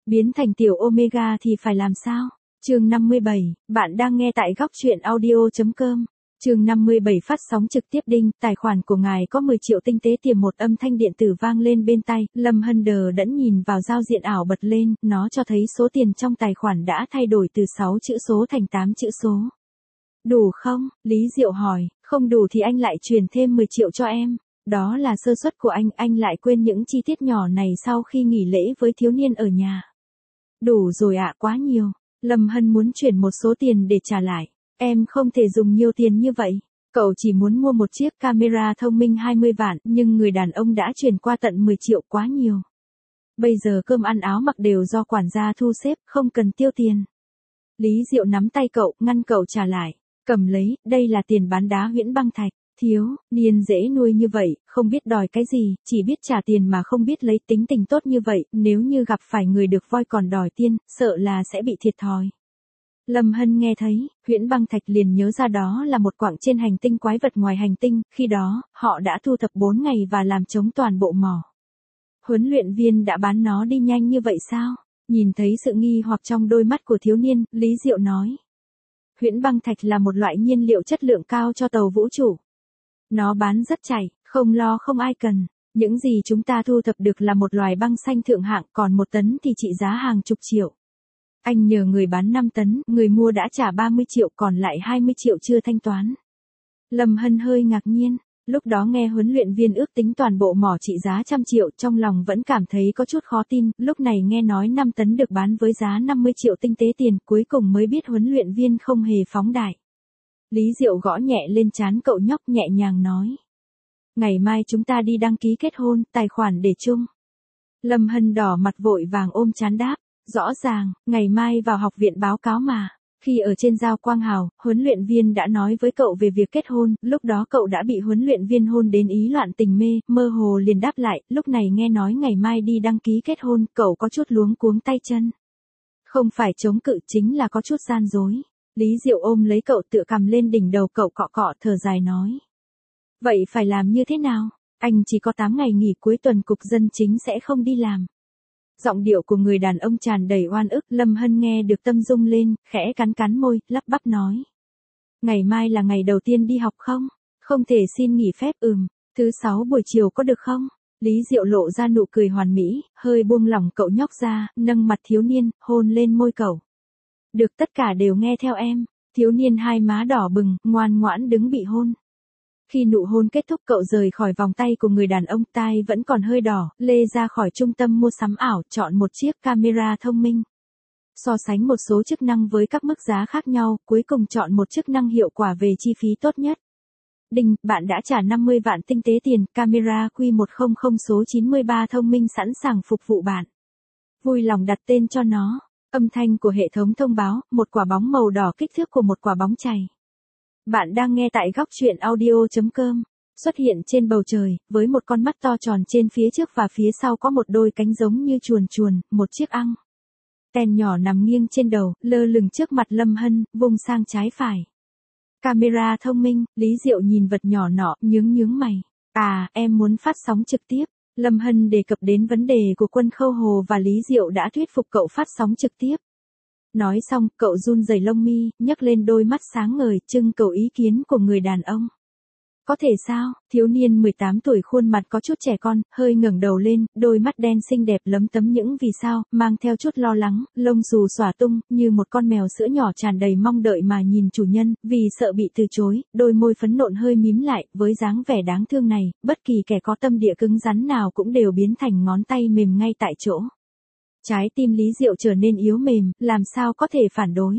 biến thành tiểu Omega thì phải làm sao? Chương 57, bạn đang nghe tại góc truyện audio.com. Chương 57 phát sóng trực tiếp đinh, tài khoản của ngài có 10 triệu tinh tế tiền, một âm thanh điện tử vang lên bên tai, Lâm Hân đờ đẫn nhìn vào giao diện ảo bật lên, nó cho thấy số tiền trong tài khoản đã thay đổi từ 6 chữ số thành 8 chữ số. Đủ không? Lý Diệu hỏi, không đủ thì anh lại chuyển thêm 10 triệu cho em. Đó là sơ suất của anh lại quên những chi tiết nhỏ này sau khi nghỉ lễ với thiếu niên ở nhà. Đủ rồi ạ, quá nhiều. Lâm Hân muốn chuyển một số tiền để trả lại. Em không thể dùng nhiều tiền như vậy. Cậu chỉ muốn mua một chiếc camera thông minh 20 vạn, nhưng người đàn ông đã chuyển qua tận 10 triệu, quá nhiều. Bây giờ cơm ăn áo mặc đều do quản gia thu xếp, không cần tiêu tiền. Lý Diệu nắm tay cậu, ngăn cậu trả lại. Cầm lấy, đây là tiền bán đá huyễn băng thạch. Thiếu niên dễ nuôi như vậy, không biết đòi cái gì, chỉ biết trả tiền mà không biết lấy, tính tình tốt như vậy, nếu như gặp phải người được voi còn đòi tiền, sợ là sẽ bị thiệt thòi. Lâm Hân nghe thấy, huyễn băng thạch liền nhớ ra đó là một quặng trên hành tinh quái vật ngoài hành tinh, khi đó, họ đã thu thập 4 ngày và làm trống toàn bộ mỏ. Huấn luyện viên đã bán nó đi nhanh như vậy sao? Nhìn thấy sự nghi hoặc trong đôi mắt của thiếu niên, Lý Diệu nói. Huyễn băng thạch là một loại nhiên liệu chất lượng cao cho tàu vũ trụ. Nó bán rất chảy, không lo không ai cần. Những gì chúng ta thu thập được là một loài băng xanh thượng hạng, còn 1 tấn thì trị giá hàng chục triệu. Anh nhờ người bán 5 tấn, người mua đã trả 30 triệu, còn lại 20 triệu chưa thanh toán. Lâm Hân hơi ngạc nhiên, lúc đó nghe huấn luyện viên ước tính toàn bộ mỏ trị giá 100 triệu, trong lòng vẫn cảm thấy có chút khó tin, lúc này nghe nói 5 tấn được bán với giá 50 triệu tinh tế tiền, cuối cùng mới biết huấn luyện viên không hề phóng đại. Lý Diệu gõ nhẹ lên trán cậu nhóc, nhẹ nhàng nói. Ngày mai chúng ta đi đăng ký kết hôn, tài khoản để chung. Lâm Hân đỏ mặt vội vàng ôm trán đáp. Rõ ràng, ngày mai vào học viện báo cáo mà. Khi ở trên Giao Quang Hào, huấn luyện viên đã nói với cậu về việc kết hôn, lúc đó cậu đã bị huấn luyện viên hôn đến ý loạn tình mê, mơ hồ liền đáp lại, lúc này nghe nói ngày mai đi đăng ký kết hôn, cậu có chút luống cuống tay chân. Không phải chống cự, chính là có chút gian dối. Lý Diệu ôm lấy cậu, tựa cằm lên đỉnh đầu cậu, cọ cọ thở dài nói. Vậy phải làm như thế nào? Anh chỉ có 8 ngày nghỉ, cuối tuần cục dân chính sẽ không đi làm. Giọng điệu của người đàn ông tràn đầy oan ức, Lâm Hân nghe được tâm rung lên, khẽ cắn môi, lắp bắp nói. Ngày mai là ngày đầu tiên đi học không? Không thể xin nghỉ phép, thứ 6 buổi chiều có được không? Lý Diệu lộ ra nụ cười hoàn mỹ, hơi buông lỏng cậu nhóc ra, nâng mặt thiếu niên, hôn lên môi cậu. Được, tất cả đều nghe theo em. Thiếu niên hai má đỏ bừng, ngoan ngoãn đứng bị hôn. Khi nụ hôn kết thúc, cậu rời khỏi vòng tay của người đàn ông, tai vẫn còn hơi đỏ, lê ra khỏi trung tâm mua sắm ảo, chọn một chiếc camera thông minh. So sánh một số chức năng với các mức giá khác nhau, cuối cùng chọn một chức năng hiệu quả về chi phí tốt nhất. Đinh, bạn đã trả 50 vạn tinh tế tiền, camera Q100 số 93 thông minh sẵn sàng phục vụ bạn. Vui lòng đặt tên cho nó. Âm thanh của hệ thống thông báo, một quả bóng màu đỏ kích thước của một quả bóng chày. Bạn đang nghe tại góc truyện audio.com. Xuất hiện trên bầu trời, với một con mắt to tròn trên phía trước và phía sau có một đôi cánh giống như chuồn, một chiếc ăng. Ten nhỏ nằm nghiêng trên đầu, lơ lửng trước mặt Lâm Hân, vùng sang trái phải. Camera thông minh, Lý Diệu nhìn vật nhỏ nọ, nhướng mày. À, em muốn phát sóng trực tiếp. Lâm Hân đề cập đến vấn đề của Quân Khâu Hồ và Lý Diệu đã thuyết phục cậu phát sóng trực tiếp. Nói xong, cậu run rẩy lông mi, nhấc lên đôi mắt sáng ngời, trưng cầu ý kiến của người đàn ông. Có thể sao? Thiếu niên 18 tuổi khuôn mặt có chút trẻ con, hơi ngẩng đầu lên, đôi mắt đen xinh đẹp lấm tấm những vì sao, mang theo chút lo lắng, lông xù xõa tung, như một con mèo sữa nhỏ tràn đầy mong đợi mà nhìn chủ nhân, vì sợ bị từ chối, đôi môi phấn nộn hơi mím lại, với dáng vẻ đáng thương này, bất kỳ kẻ có tâm địa cứng rắn nào cũng đều biến thành ngón tay mềm ngay tại chỗ. Trái tim Lý Diệu trở nên yếu mềm, làm sao có thể phản đối.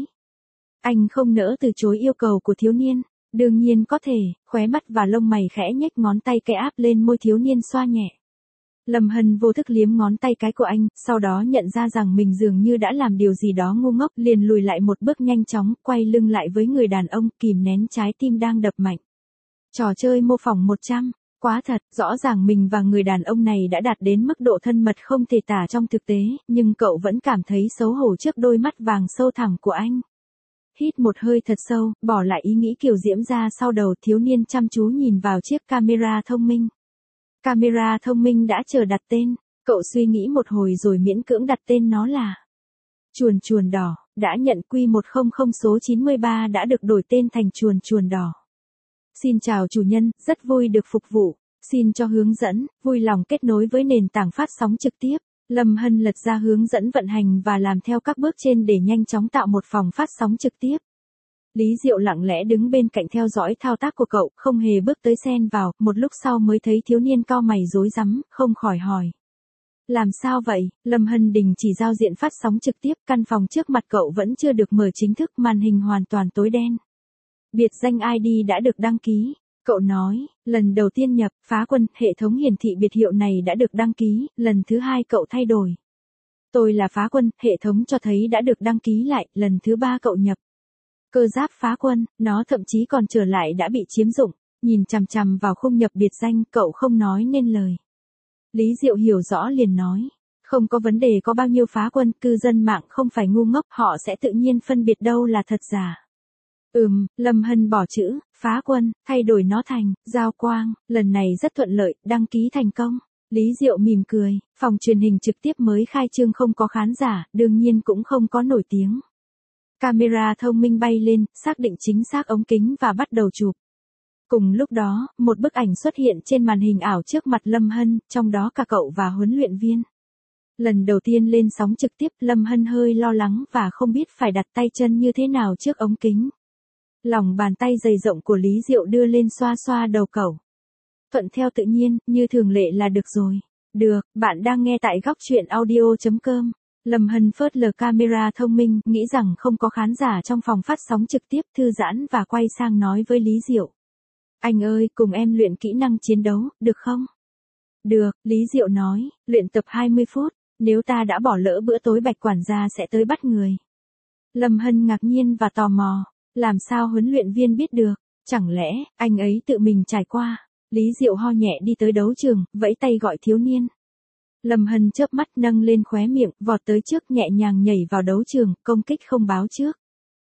Anh không nỡ từ chối yêu cầu của thiếu niên. Đương nhiên có thể, khóe mắt và lông mày khẽ nhếch, ngón tay cái áp lên môi thiếu niên xoa nhẹ. Lâm Hân vô thức liếm ngón tay cái của anh, sau đó nhận ra rằng mình dường như đã làm điều gì đó ngu ngốc, liền lùi lại một bước nhanh chóng, quay lưng lại với người đàn ông, kìm nén trái tim đang đập mạnh. Trò chơi mô phỏng 100. Quá thật, rõ ràng mình và người đàn ông này đã đạt đến mức độ thân mật không thể tả trong thực tế, nhưng cậu vẫn cảm thấy xấu hổ trước đôi mắt vàng sâu thẳm của anh. Hít một hơi thật sâu, bỏ lại ý nghĩ kiều diễm ra sau đầu, thiếu niên chăm chú nhìn vào chiếc camera thông minh. Camera thông minh đã chờ đặt tên. Cậu suy nghĩ một hồi rồi miễn cưỡng đặt tên nó là chuồn chuồn đỏ, đã nhận Q100 số 93 đã được đổi tên thành chuồn chuồn đỏ. Xin chào chủ nhân, rất vui được phục vụ. Xin cho hướng dẫn, vui lòng kết nối với nền tảng phát sóng trực tiếp. Lâm Hân lật ra hướng dẫn vận hành và làm theo các bước trên để nhanh chóng tạo một phòng phát sóng trực tiếp. Lý Diệu lặng lẽ đứng bên cạnh theo dõi thao tác của cậu, không hề bước tới xen vào, một lúc sau mới thấy thiếu niên cau mày rối rắm, không khỏi hỏi. Làm sao vậy? Lâm Hân đình chỉ giao diện phát sóng trực tiếp, căn phòng trước mặt cậu vẫn chưa được mở chính thức, màn hình hoàn toàn tối đen. Biệt danh ID đã được đăng ký. Cậu nói, lần đầu tiên nhập, Phá Quân, hệ thống hiển thị biệt hiệu này đã được đăng ký, lần thứ hai cậu thay đổi. Tôi là Phá Quân, hệ thống cho thấy đã được đăng ký lại, lần thứ ba cậu nhập. Cơ giáp Phá Quân, nó thậm chí còn trở lại đã bị chiếm dụng, nhìn chằm chằm vào khung nhập biệt danh, cậu không nói nên lời. Lý Diệu hiểu rõ liền nói, không có vấn đề có bao nhiêu Phá Quân, cư dân mạng không phải ngu ngốc, họ sẽ tự nhiên phân biệt đâu là thật giả. Lâm Hân bỏ chữ, Phá Quân, thay đổi nó thành, Giao Quang, lần này rất thuận lợi, đăng ký thành công. Lý Diệu mỉm cười, phòng truyền hình trực tiếp mới khai trương không có khán giả, đương nhiên cũng không có nổi tiếng. Camera thông minh bay lên, xác định chính xác ống kính và bắt đầu chụp. Cùng lúc đó, một bức ảnh xuất hiện trên màn hình ảo trước mặt Lâm Hân, trong đó cả cậu và huấn luyện viên. Lần đầu tiên lên sóng trực tiếp, Lâm Hân hơi lo lắng và không biết phải đặt tay chân như thế nào trước ống kính. Lòng bàn tay dày rộng của Lý Diệu đưa lên xoa xoa đầu cậu. Thuận theo tự nhiên, như thường lệ là được rồi. Được, bạn đang nghe tại góc truyện audio.com. Lâm Hân phớt lờ camera thông minh, nghĩ rằng không có khán giả trong phòng phát sóng trực tiếp, thư giãn và quay sang nói với Lý Diệu. Anh ơi, cùng em luyện kỹ năng chiến đấu, được không? Được, Lý Diệu nói, luyện tập 20 phút, nếu ta đã bỏ lỡ bữa tối Bạch quản gia sẽ tới bắt người. Lâm Hân ngạc nhiên và tò mò, làm sao huấn luyện viên biết được, chẳng lẽ, anh ấy tự mình trải qua. Lý Diệu ho nhẹ đi tới đấu trường, vẫy tay gọi thiếu niên. Lâm Hân chớp mắt nâng lên khóe miệng, vọt tới trước nhẹ nhàng nhảy vào đấu trường, công kích không báo trước.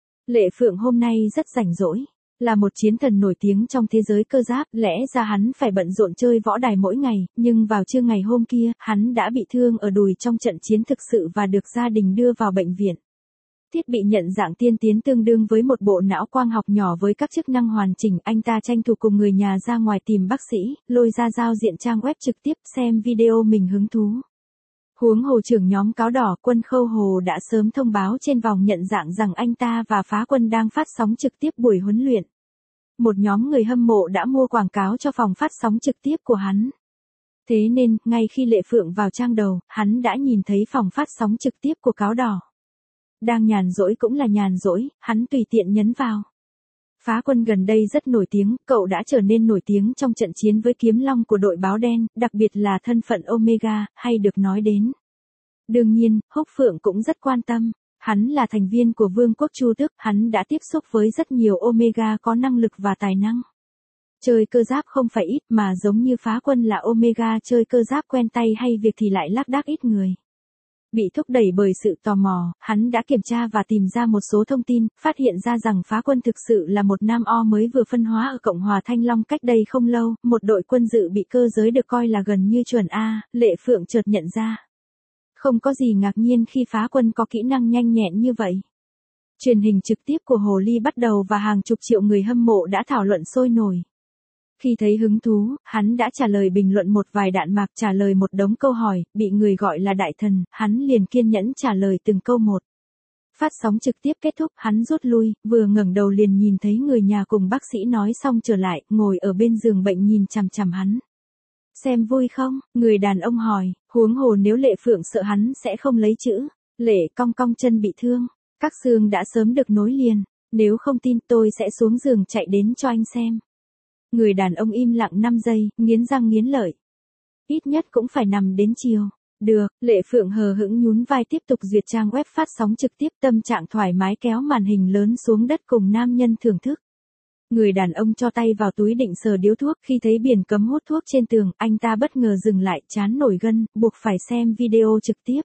Lệ Phượng hôm nay rất rảnh rỗi. Là một chiến thần nổi tiếng trong thế giới cơ giáp, lẽ ra hắn phải bận rộn chơi võ đài mỗi ngày, nhưng vào trưa ngày hôm kia, hắn đã bị thương ở đùi trong trận chiến thực sự và được gia đình đưa vào bệnh viện. Thiết bị nhận dạng tiên tiến tương đương với một bộ não quang học nhỏ với các chức năng hoàn chỉnh, anh ta tranh thủ cùng người nhà ra ngoài tìm bác sĩ, lôi ra giao diện trang web trực tiếp xem video mình hứng thú. Huống hồ trưởng nhóm Cáo Đỏ Quân Khâu Hồ đã sớm thông báo trên vòng nhận dạng rằng anh ta và Phá Quân đang phát sóng trực tiếp buổi huấn luyện. Một nhóm người hâm mộ đã mua quảng cáo cho phòng phát sóng trực tiếp của hắn. Thế nên, ngay khi Lệ Phượng vào trang đầu, hắn đã nhìn thấy phòng phát sóng trực tiếp của Cáo Đỏ. Đang nhàn rỗi cũng là nhàn rỗi, hắn tùy tiện nhấn vào. Phá Quân gần đây rất nổi tiếng, cậu đã trở nên nổi tiếng trong trận chiến với Kiếm Long của đội báo đen, đặc biệt là thân phận Omega, hay được nói đến. Đương nhiên, Húc Phượng cũng rất quan tâm. Hắn là thành viên của Vương quốc Chu Tước, hắn đã tiếp xúc với rất nhiều Omega có năng lực và tài năng. Chơi cơ giáp không phải ít mà giống như Phá Quân là Omega chơi cơ giáp quen tay hay việc thì lại lác đác ít người. Bị thúc đẩy bởi sự tò mò, hắn đã kiểm tra và tìm ra một số thông tin, phát hiện ra rằng Phá Quân thực sự là một nam O mới vừa phân hóa ở Cộng hòa Thanh Long cách đây không lâu, một đội quân dự bị cơ giới được coi là gần như chuẩn A, Lệ Phượng chợt nhận ra. Không có gì ngạc nhiên khi Phá Quân có kỹ năng nhanh nhẹn như vậy. Truyền hình trực tiếp của Hồ Ly bắt đầu và hàng chục triệu người hâm mộ đã thảo luận sôi nổi. Khi thấy hứng thú, hắn đã trả lời bình luận một vài đạn mạc, trả lời một đống câu hỏi, bị người gọi là đại thần, hắn liền kiên nhẫn trả lời từng câu một. Phát sóng trực tiếp kết thúc, hắn rút lui, vừa ngẩng đầu liền nhìn thấy người nhà cùng bác sĩ nói xong trở lại, ngồi ở bên giường bệnh nhìn chằm chằm hắn. Xem vui không? Người đàn ông hỏi, huống hồ nếu Lệ Phượng sợ hắn sẽ không lấy chữ. Lệ cong cong chân bị thương, các xương đã sớm được nối liền, nếu không tin tôi sẽ xuống giường chạy đến cho anh xem. Người đàn ông im lặng 5 giây, nghiến răng nghiến lợi. Ít nhất cũng phải nằm đến chiều. Được, Lệ Phượng hờ hững nhún vai tiếp tục duyệt trang web phát sóng trực tiếp, tâm trạng thoải mái kéo màn hình lớn xuống đất cùng nam nhân thưởng thức. Người đàn ông cho tay vào túi định sờ điếu thuốc, khi thấy biển cấm hút thuốc trên tường, anh ta bất ngờ dừng lại, trán nổi gân, buộc phải xem video trực tiếp.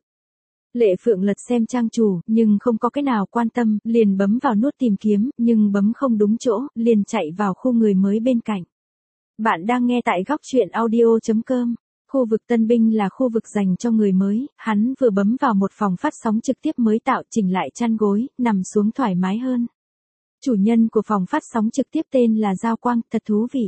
Lệ Phượng lật xem trang chủ, nhưng không có cái nào quan tâm, liền bấm vào nút tìm kiếm, nhưng bấm không đúng chỗ, liền chạy vào khu người mới bên cạnh. Bạn đang nghe tại góc truyện audio.com. Khu vực tân binh là khu vực dành cho người mới, hắn vừa bấm vào một phòng phát sóng trực tiếp mới tạo, chỉnh lại chăn gối, nằm xuống thoải mái hơn. Chủ nhân của phòng phát sóng trực tiếp tên là Giao Quang, thật thú vị.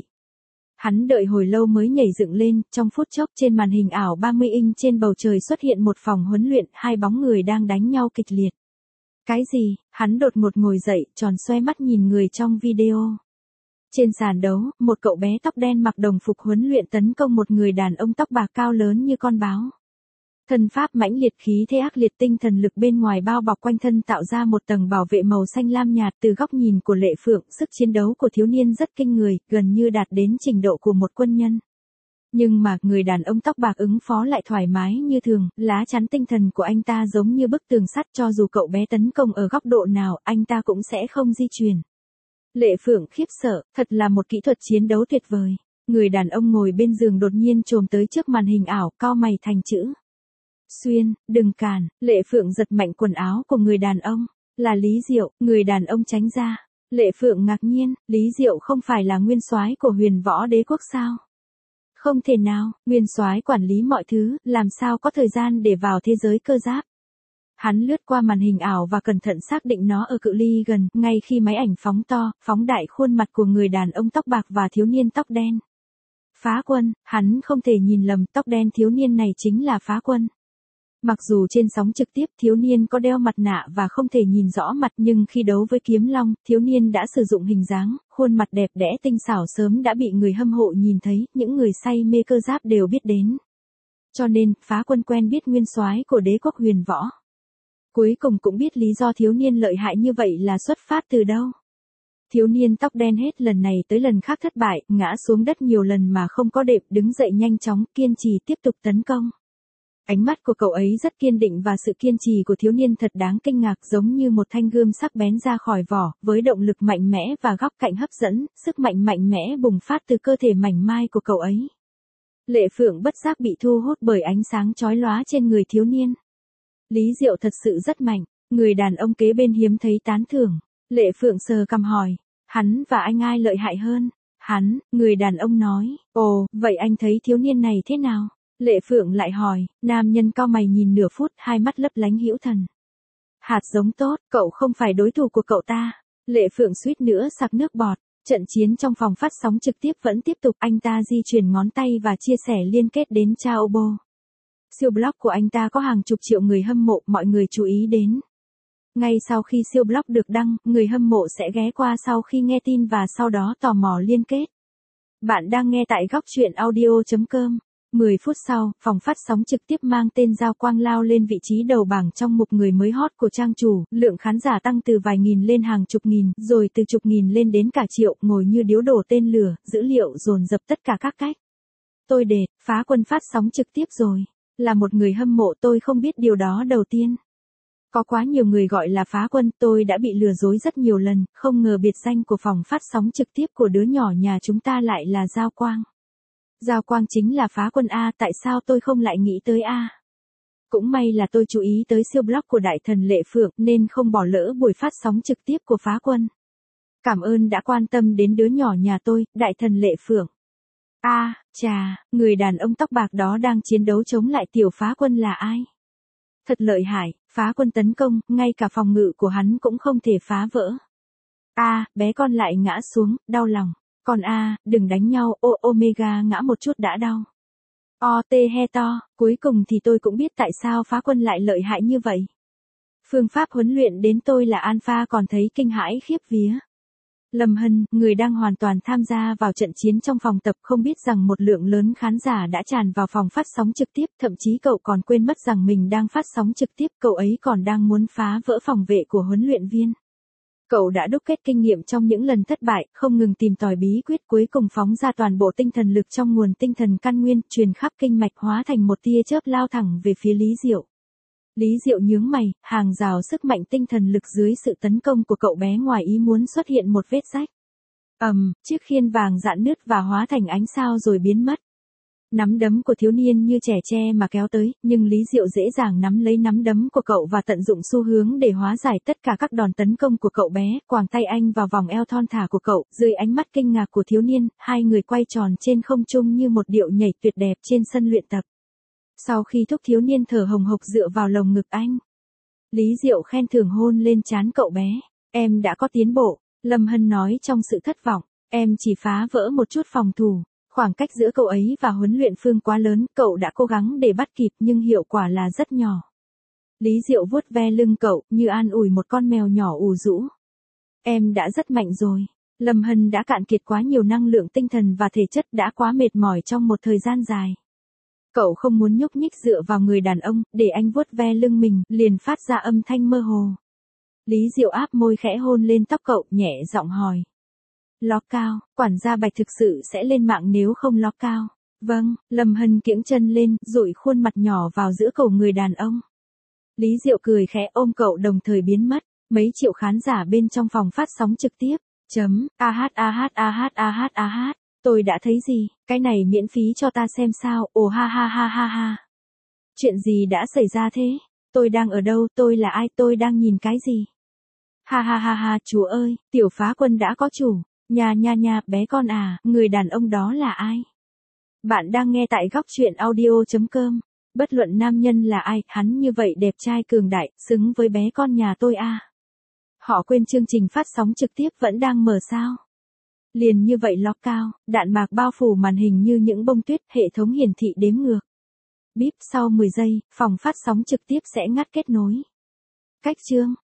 Hắn đợi hồi lâu mới nhảy dựng lên, trong phút chốc trên màn hình ảo 30 inch trên bầu trời xuất hiện một phòng huấn luyện, hai bóng người đang đánh nhau kịch liệt. Cái gì? Hắn đột ngột ngồi dậy, tròn xoe mắt nhìn người trong video. Trên sàn đấu, một cậu bé tóc đen mặc đồng phục huấn luyện tấn công một người đàn ông tóc bạc cao lớn như con báo. Thân pháp mãnh liệt, khí thế ác liệt, tinh thần lực bên ngoài bao bọc quanh thân tạo ra một tầng bảo vệ màu xanh lam nhạt. Từ góc nhìn của Lệ Phượng, sức chiến đấu của thiếu niên rất kinh người, gần như đạt đến trình độ của một quân nhân. Nhưng mà, người đàn ông tóc bạc ứng phó lại thoải mái như thường, lá chắn tinh thần của anh ta giống như bức tường sắt, cho dù cậu bé tấn công ở góc độ nào, anh ta cũng sẽ không di chuyển. Lệ Phượng khiếp sợ, thật là một kỹ thuật chiến đấu tuyệt vời. Người đàn ông ngồi bên giường đột nhiên chồm tới trước màn hình ảo, cau mày thành chữ Xuyên, đừng cản. Lệ Phượng giật mạnh quần áo của người đàn ông. Là Lý Diệu. Người đàn ông tránh ra. Lệ Phượng ngạc nhiên, Lý Diệu không phải là nguyên soái của Huyền Võ Đế quốc sao? Không thể nào, nguyên soái quản lý mọi thứ, làm sao có thời gian để vào thế giới cơ giáp. Hắn lướt qua màn hình ảo và cẩn thận xác định nó ở cự ly gần, ngay khi máy ảnh phóng to, phóng đại khuôn mặt của người đàn ông tóc bạc và thiếu niên tóc đen. Phá Quân, hắn không thể nhìn lầm, tóc đen thiếu niên này chính là Phá Quân. Mặc dù trên sóng trực tiếp thiếu niên có đeo mặt nạ và không thể nhìn rõ mặt, nhưng khi đấu với Kiếm Long, thiếu niên đã sử dụng hình dáng, khuôn mặt đẹp đẽ tinh xảo sớm đã bị người hâm mộ nhìn thấy, những người say mê cơ giáp đều biết đến. Cho nên, Phá Quân quen biết nguyên soái của đế quốc Huyền Võ. Cuối cùng cũng biết lý do thiếu niên lợi hại như vậy là xuất phát từ đâu. Thiếu niên tóc đen hết lần này tới lần khác thất bại, ngã xuống đất nhiều lần mà không có đệm, đứng dậy nhanh chóng, kiên trì tiếp tục tấn công. Ánh mắt của cậu ấy rất kiên định và sự kiên trì của thiếu niên thật đáng kinh ngạc, giống như một thanh gươm sắc bén ra khỏi vỏ, với động lực mạnh mẽ và góc cạnh hấp dẫn, sức mạnh mạnh mẽ bùng phát từ cơ thể mảnh mai của cậu ấy. Lệ Phượng bất giác bị thu hút bởi ánh sáng chói lóa trên người thiếu niên. Lý Diệu thật sự rất mạnh, người đàn ông kế bên hiếm thấy tán thưởng. Lệ Phượng sờ cằm hỏi, hắn và anh ai lợi hại hơn? Hắn, người đàn ông nói, ồ, vậy anh thấy thiếu niên này thế nào? Lệ Phượng lại hỏi, nam nhân cau mày nhìn nửa phút, hai mắt lấp lánh hữu thần. Hạt giống tốt, cậu không phải đối thủ của cậu ta. Lệ Phượng suýt nữa sặc nước bọt. Trận chiến trong phòng phát sóng trực tiếp vẫn tiếp tục, anh ta di chuyển ngón tay và chia sẻ liên kết đến Chaobo. Siêu blog của anh ta có hàng chục triệu người hâm mộ, mọi người chú ý đến. Ngay sau khi siêu blog được đăng, người hâm mộ sẽ ghé qua sau khi nghe tin và sau đó tò mò liên kết. Bạn đang nghe tại góc truyện audio.com. 10 phút sau, phòng phát sóng trực tiếp mang tên Giao Quang lao lên vị trí đầu bảng trong mục người mới hot của trang chủ, lượng khán giả tăng từ vài nghìn lên hàng chục nghìn, rồi từ chục nghìn lên đến cả triệu, ngồi như điếu đổ tên lửa, dữ liệu dồn dập tất cả các cách. Tôi đệt, Phá Quân phát sóng trực tiếp rồi. Là một người hâm mộ tôi không biết điều đó đầu tiên. Có quá nhiều người gọi là Phá Quân, tôi đã bị lừa dối rất nhiều lần, không ngờ biệt danh của phòng phát sóng trực tiếp của đứa nhỏ nhà chúng ta lại là Giao Quang. Giao Quang chính là Phá Quân A, tại sao tôi không lại nghĩ tới A? Cũng may là tôi chú ý tới siêu blog của đại thần Lệ Phượng nên không bỏ lỡ buổi phát sóng trực tiếp của Phá Quân. Cảm ơn đã quan tâm đến đứa nhỏ nhà tôi, đại thần Lệ Phượng. Chà, người đàn ông tóc bạc đó đang chiến đấu chống lại tiểu Phá Quân là ai? Thật lợi hại, Phá Quân tấn công, ngay cả phòng ngự của hắn cũng không thể phá vỡ. Bé con lại ngã xuống, đau lòng. Còn đừng đánh nhau, Omega ngã một chút đã đau. He to, cuối cùng thì tôi cũng biết tại sao Phá Quân lại lợi hại như vậy. Phương pháp huấn luyện đến tôi là Alpha còn thấy kinh hãi khiếp vía. Lâm Hân, người đang hoàn toàn tham gia vào trận chiến trong phòng tập, không biết rằng một lượng lớn khán giả đã tràn vào phòng phát sóng trực tiếp, thậm chí cậu còn quên mất rằng mình đang phát sóng trực tiếp, cậu ấy còn đang muốn phá vỡ phòng vệ của huấn luyện viên. Cậu đã đúc kết kinh nghiệm trong những lần thất bại, không ngừng tìm tòi bí quyết, cuối cùng phóng ra toàn bộ tinh thần lực trong nguồn tinh thần căn nguyên, truyền khắp kinh mạch hóa thành một tia chớp lao thẳng về phía Lý Diệu. Lý Diệu nhướng mày, hàng rào sức mạnh tinh thần lực dưới sự tấn công của cậu bé ngoài ý muốn xuất hiện một vết rách. Chiếc khiên vàng rạn nứt và hóa thành ánh sao rồi biến mất. Nắm đấm của thiếu niên như trẻ tre mà kéo tới, nhưng Lý Diệu dễ dàng nắm lấy nắm đấm của cậu và tận dụng xu hướng để hóa giải tất cả các đòn tấn công của cậu bé, quàng tay anh vào vòng eo thon thả của cậu, dưới ánh mắt kinh ngạc của thiếu niên, hai người quay tròn trên không trung như một điệu nhảy tuyệt đẹp trên sân luyện tập. Sau khi thúc thiếu niên thở hồng hộc dựa vào lồng ngực anh, Lý Diệu khen thưởng hôn lên trán cậu bé. Em đã có tiến bộ, Lâm Hân nói trong sự thất vọng, em chỉ phá vỡ một chút phòng thủ. Khoảng cách giữa cậu ấy và huấn luyện phương quá lớn, cậu đã cố gắng để bắt kịp nhưng hiệu quả là rất nhỏ. Lý Diệu vuốt ve lưng cậu, như an ủi một con mèo nhỏ ủ rũ. Em đã rất mạnh rồi. Lâm Hân đã cạn kiệt quá nhiều năng lượng tinh thần và thể chất, đã quá mệt mỏi trong một thời gian dài. Cậu không muốn nhúc nhích dựa vào người đàn ông, để anh vuốt ve lưng mình, liền phát ra âm thanh mơ hồ. Lý Diệu áp môi khẽ hôn lên tóc cậu, nhẹ giọng hỏi. Ló cao, quản gia Bạch thực sự sẽ lên mạng nếu không ló cao. Vâng, Lâm Hân kiễng chân lên, dụi khuôn mặt nhỏ vào giữa cổ người đàn ông. Lý Diệu cười khẽ ôm cậu đồng thời biến mất. Mấy triệu khán giả bên trong phòng phát sóng trực tiếp. Tôi đã thấy gì, cái này miễn phí cho ta xem sao, ồ ha ha ha ha ha. Chuyện gì đã xảy ra thế? Tôi đang ở đâu, tôi là ai, tôi đang nhìn cái gì? Ha ha ha ha, chúa ơi, tiểu phá quân đã có chủ. Nha nha nha, bé con à, người đàn ông đó là ai? Bạn đang nghe tại góc truyện audio.com. Bất luận nam nhân là ai, hắn như vậy đẹp trai cường đại, xứng với bé con nhà tôi à. Họ quên chương trình phát sóng trực tiếp vẫn đang mở sao? Liền như vậy ló cao, đạn mạc bao phủ màn hình như những bông tuyết, hệ thống hiển thị đếm ngược. Bíp, sau 10 giây, phòng phát sóng trực tiếp sẽ ngắt kết nối. Cách chương.